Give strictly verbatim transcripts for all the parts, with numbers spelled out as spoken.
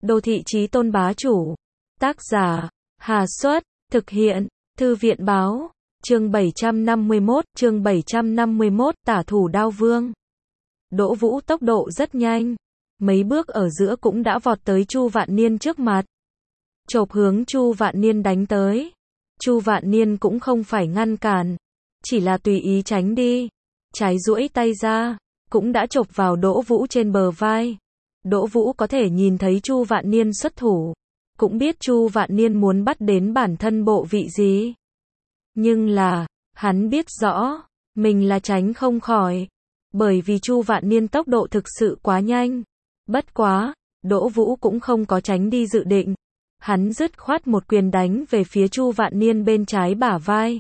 Đô thị chí tôn bá chủ. Tác giả, Hà Xuất, thực hiện, Thư viện báo, chương bảy trăm năm mươi mốt, chương bảy trăm năm mươi mốt, tả thủ đao vương. Đỗ Vũ tốc độ rất nhanh, mấy bước ở giữa cũng đã vọt tới Chu Vạn Niên trước mặt. Chộp hướng Chu Vạn Niên đánh tới. Chu Vạn Niên cũng không phải ngăn cản, chỉ là tùy ý tránh đi. Trái duỗi tay ra, cũng đã chộp vào Đỗ Vũ trên bờ vai. Đỗ Vũ có thể nhìn thấy Chu Vạn Niên xuất thủ, cũng biết Chu Vạn Niên muốn bắt đến bản thân bộ vị gì. Nhưng là, hắn biết rõ, mình là tránh không khỏi, bởi vì Chu Vạn Niên tốc độ thực sự quá nhanh. Bất quá, Đỗ Vũ cũng không có tránh đi dự định. Hắn dứt khoát một quyền đánh về phía Chu Vạn Niên bên trái bả vai.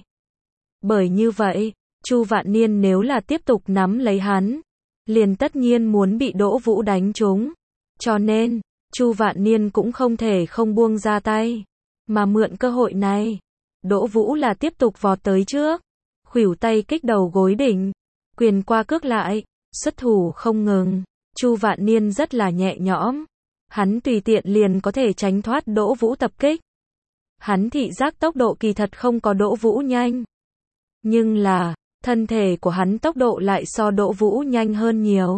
Bởi như vậy, Chu Vạn Niên nếu là tiếp tục nắm lấy hắn, liền tất nhiên muốn bị Đỗ Vũ đánh trúng. Cho nên, Chu Vạn Niên cũng không thể không buông ra tay, mà mượn cơ hội này. Đỗ Vũ là tiếp tục vọt tới trước, khuỷu tay kích đầu gối đỉnh, quyền qua cước lại, xuất thủ không ngừng. Chu Vạn Niên rất là nhẹ nhõm, hắn tùy tiện liền có thể tránh thoát Đỗ Vũ tập kích. Hắn thị giác tốc độ kỳ thật không có Đỗ Vũ nhanh, nhưng là, thân thể của hắn tốc độ lại so Đỗ Vũ nhanh hơn nhiều.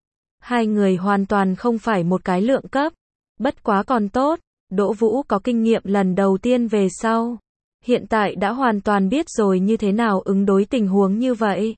Hai người hoàn toàn không phải một cái lượng cấp, bất quá còn tốt, Đỗ Vũ có kinh nghiệm lần đầu tiên về sau. Hiện tại đã hoàn toàn biết rồi như thế nào ứng đối tình huống như vậy.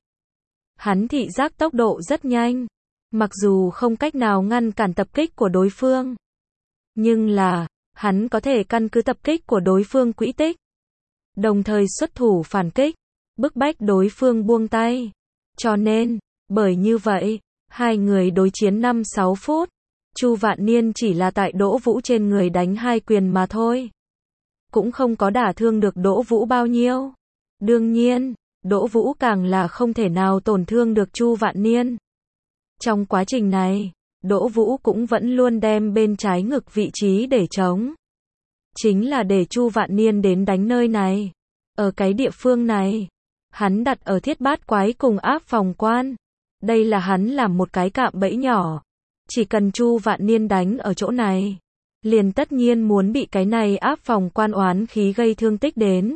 Hắn thị giác tốc độ rất nhanh, mặc dù không cách nào ngăn cản tập kích của đối phương, nhưng là, hắn có thể căn cứ tập kích của đối phương quỹ tích, đồng thời xuất thủ phản kích, bức bách đối phương buông tay. Cho nên, bởi như vậy, hai người đối chiến năm sáu phút, Chu Vạn Niên chỉ là tại Đỗ Vũ trên người đánh hai quyền mà thôi, cũng không có đả thương được Đỗ Vũ bao nhiêu. Đương nhiên, Đỗ Vũ càng là không thể nào tổn thương được Chu Vạn Niên. Trong quá trình này, Đỗ Vũ cũng vẫn luôn đem bên trái ngực vị trí để trống, chính là để Chu Vạn Niên đến đánh nơi này. Ở cái địa phương này, hắn đặt ở thiết bát quái cùng áp phòng quan. Đây là hắn làm một cái cạm bẫy nhỏ. Chỉ cần Chu Vạn Niên đánh ở chỗ này, liền tất nhiên muốn bị cái này áp phòng quan oán khí gây thương tích đến.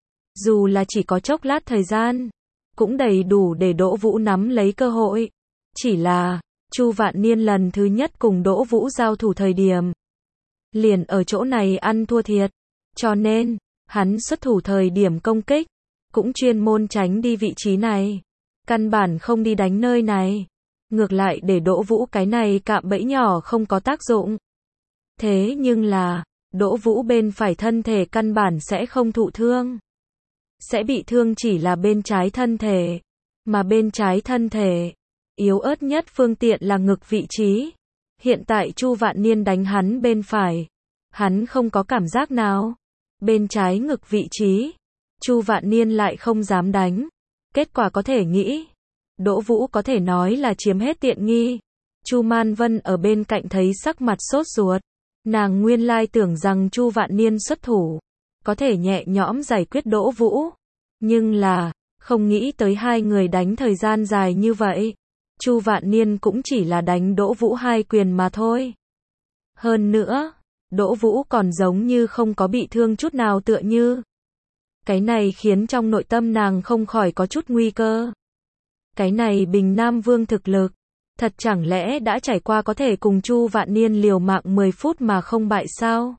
Dù là chỉ có chốc lát thời gian, cũng đầy đủ để Đỗ Vũ nắm lấy cơ hội. Chỉ là, Chu Vạn Niên lần thứ nhất cùng Đỗ Vũ giao thủ thời điểm, liền ở chỗ này ăn thua thiệt. Cho nên, hắn xuất thủ thời điểm công kích, cũng chuyên môn tránh đi vị trí này. Căn bản không đi đánh nơi này. Ngược lại để Đỗ Vũ cái này cạm bẫy nhỏ không có tác dụng. Thế nhưng là, Đỗ Vũ bên phải thân thể căn bản sẽ không thụ thương. Sẽ bị thương chỉ là bên trái thân thể. Mà bên trái thân thể, yếu ớt nhất phương tiện là ngực vị trí. Hiện tại Chu Vạn Niên đánh hắn bên phải, hắn không có cảm giác nào. Bên trái ngực vị trí, Chu Vạn Niên lại không dám đánh. Kết quả có thể nghĩ, Đỗ Vũ có thể nói là chiếm hết tiện nghi. Chu Man Vân ở bên cạnh thấy sắc mặt sốt ruột. Nàng nguyên lai tưởng rằng Chu Vạn Niên xuất thủ, có thể nhẹ nhõm giải quyết Đỗ Vũ. Nhưng là, không nghĩ tới hai người đánh thời gian dài như vậy. Chu Vạn Niên cũng chỉ là đánh Đỗ Vũ hai quyền mà thôi. Hơn nữa, Đỗ Vũ còn giống như không có bị thương chút nào tựa như. Cái này khiến trong nội tâm nàng không khỏi có chút nguy cơ. Cái này Bình Nam Vương thực lực, thật chẳng lẽ đã trải qua có thể cùng Chu Vạn Niên liều mạng mười phút mà không bại sao?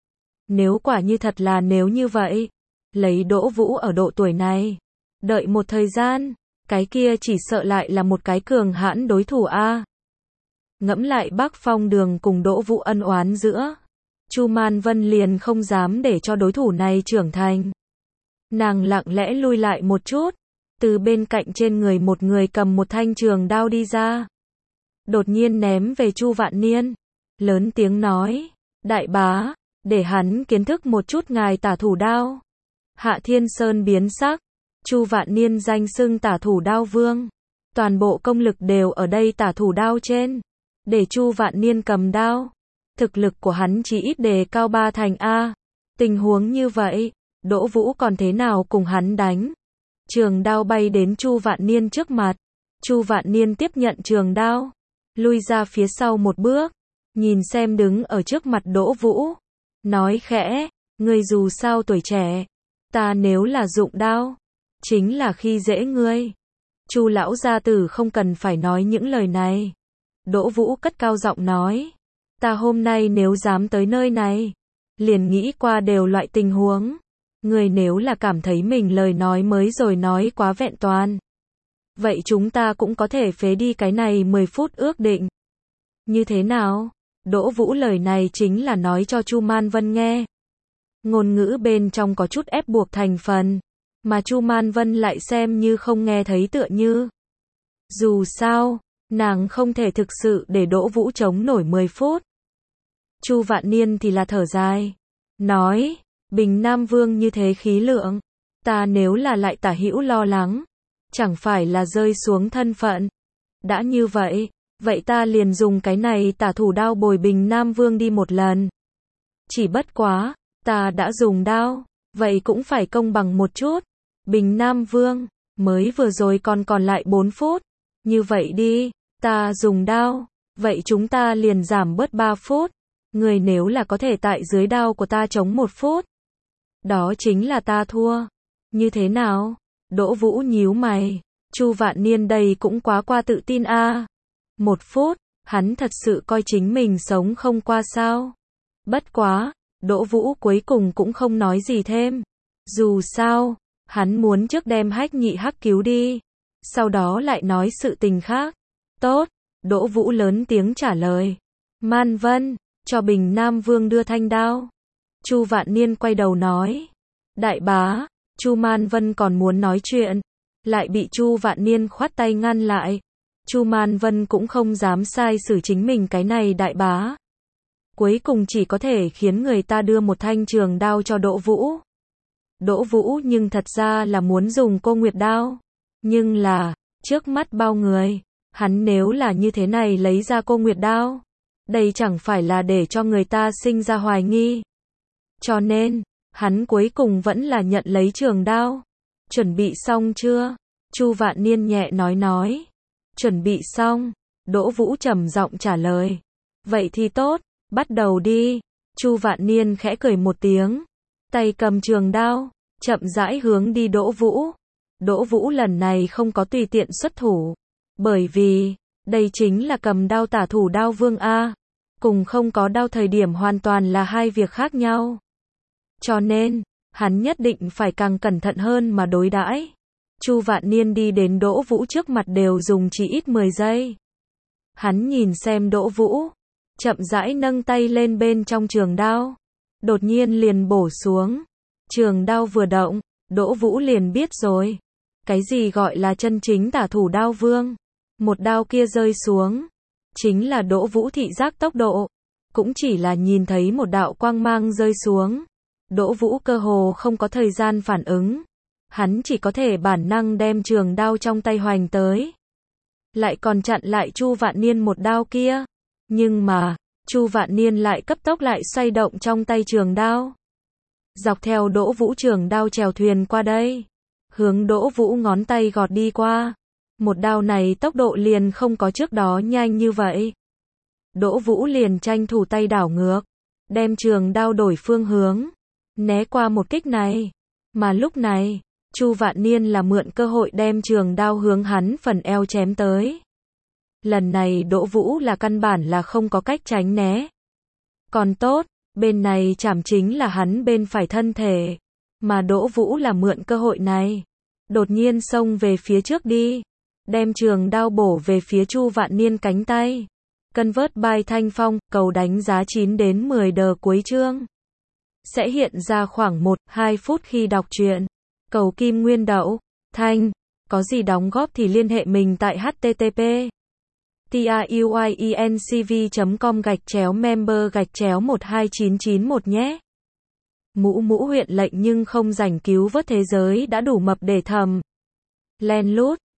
Nếu quả như thật là nếu như vậy, lấy Đỗ Vũ ở độ tuổi này, đợi một thời gian, cái kia chỉ sợ lại là một cái cường hãn đối thủ a. Ngẫm lại Bắc Phong Đường cùng Đỗ Vũ ân oán giữa, Chu Man Vân liền không dám để cho đối thủ này trưởng thành. Nàng lặng lẽ lui lại một chút, từ bên cạnh trên người một người cầm một thanh trường đao đi ra. Đột nhiên ném về Chu Vạn Niên, lớn tiếng nói, đại bá, để hắn kiến thức một chút ngài tả thủ đao. Hạ Thiên Sơn biến sắc, Chu Vạn Niên danh xưng tả thủ đao vương. Toàn bộ công lực đều ở đây tả thủ đao trên. Để Chu Vạn Niên cầm đao, thực lực của hắn chỉ ít đề cao ba thành A. Tình huống như vậy, Đỗ Vũ còn thế nào cùng hắn đánh? Trường đao bay đến Chu Vạn Niên trước mặt. Chu Vạn Niên tiếp nhận trường đao, lui ra phía sau một bước, nhìn xem đứng ở trước mặt Đỗ Vũ, nói khẽ, ngươi dù sao tuổi trẻ, ta nếu là dụng đao, chính là khi dễ ngươi. Chu lão gia tử không cần phải nói những lời này. Đỗ Vũ cất cao giọng nói, ta hôm nay nếu dám tới nơi này, liền nghĩ qua đều loại tình huống. Ngươi nếu là cảm thấy mình lời nói mới rồi nói quá vẹn toàn, vậy chúng ta cũng có thể phế đi cái này mười phút ước định. Như thế nào? Đỗ Vũ lời này chính là nói cho Chu Man Vân nghe. Ngôn ngữ bên trong có chút ép buộc thành phần, mà Chu Man Vân lại xem như không nghe thấy tựa như. Dù sao, nàng không thể thực sự để Đỗ Vũ chống nổi mười phút. Chu Vạn Niên thì là thở dài, nói, Bình Nam Vương như thế khí lượng, ta nếu là lại tả hữu lo lắng, chẳng phải là rơi xuống thân phận. Đã như vậy, vậy ta liền dùng cái này tả thủ đao bồi Bình Nam Vương đi một lần. Chỉ bất quá, ta đã dùng đao, vậy cũng phải công bằng một chút. Bình Nam Vương, mới vừa rồi còn còn lại bốn phút. Như vậy đi, ta dùng đao, vậy chúng ta liền giảm bớt ba phút. Người nếu là có thể tại dưới đao của ta chống một phút, đó chính là ta thua. Như thế nào? Đỗ Vũ nhíu mày. Chu Vạn Niên đây cũng quá qua tự tin a. À. Một phút, hắn thật sự coi chính mình sống không qua sao? Bất quá, Đỗ Vũ cuối cùng cũng không nói gì thêm. Dù sao, hắn muốn trước đem Hách Nhị Hắc cứu đi, sau đó lại nói sự tình khác. Tốt, Đỗ Vũ lớn tiếng trả lời. Man Vân, cho Bình Nam Vương đưa thanh đao. Chu Vạn Niên quay đầu nói. Đại bá, Chu Man Vân còn muốn nói chuyện, lại bị Chu Vạn Niên khoát tay ngăn lại. Chu Man Vân cũng không dám sai xử chính mình cái này đại bá. Cuối cùng chỉ có thể khiến người ta đưa một thanh trường đao cho Đỗ Vũ. Đỗ Vũ nhưng thật ra là muốn dùng Cô Nguyệt đao. Nhưng là, trước mắt bao người, hắn nếu là như thế này lấy ra Cô Nguyệt đao, đây chẳng phải là để cho người ta sinh ra hoài nghi. Cho nên, hắn cuối cùng vẫn là nhận lấy trường đao. Chuẩn bị xong chưa? Chu Vạn Niên nhẹ nói nói. Chuẩn bị xong. Đỗ Vũ trầm giọng trả lời. Vậy thì tốt, bắt đầu đi. Chu Vạn Niên khẽ cười một tiếng, tay cầm trường đao, chậm rãi hướng đi Đỗ Vũ. Đỗ Vũ lần này không có tùy tiện xuất thủ, bởi vì, đây chính là cầm đao tả thủ đao vương A, cùng không có đao thời điểm hoàn toàn là hai việc khác nhau. Cho nên, hắn nhất định phải càng cẩn thận hơn mà đối đãi. Chu Vạn Niên đi đến Đỗ Vũ trước mặt đều dùng chỉ ít mười giây. Hắn nhìn xem Đỗ Vũ, chậm rãi nâng tay lên bên trong trường đao, đột nhiên liền bổ xuống. Trường đao vừa động, Đỗ Vũ liền biết rồi, cái gì gọi là chân chính tả thủ đao vương. Một đao kia rơi xuống, chính là Đỗ Vũ thị giác tốc độ, cũng chỉ là nhìn thấy một đạo quang mang rơi xuống. Đỗ Vũ cơ hồ không có thời gian phản ứng, hắn chỉ có thể bản năng đem trường đao trong tay hoành tới, lại còn chặn lại Chu Vạn Niên một đao kia. Nhưng mà, Chu Vạn Niên lại cấp tốc lại xoay động trong tay trường đao, dọc theo Đỗ Vũ trường đao chèo thuyền qua đây, hướng Đỗ Vũ ngón tay gọt đi qua. Một đao này tốc độ liền không có trước đó nhanh như vậy. Đỗ Vũ liền tranh thủ tay đảo ngược, đem trường đao đổi phương hướng, né qua một kích này. Mà lúc này, Chu Vạn Niên là mượn cơ hội đem trường đao hướng hắn phần eo chém tới. Lần này Đỗ Vũ là căn bản là không có cách tránh né. Còn tốt, bên này chạm chính là hắn bên phải thân thể, mà Đỗ Vũ là mượn cơ hội này, đột nhiên xông về phía trước đi, đem trường đao bổ về phía Chu Vạn Niên cánh tay. Convert by Thanh Phong, cầu đánh giá chín đến mười đờ cuối chương. Sẽ hiện ra khoảng một đến hai phút khi đọc truyện. Cầu Kim Nguyên Đậu, Thanh, có gì đóng góp thì liên hệ mình tại http truyencv chấm com gạch chéo member gạch chéo một hai chín chín một nhé. Mũ mũ huyện lệnh nhưng không rảnh cứu vớt thế giới đã đủ mập để thầm. Len lút.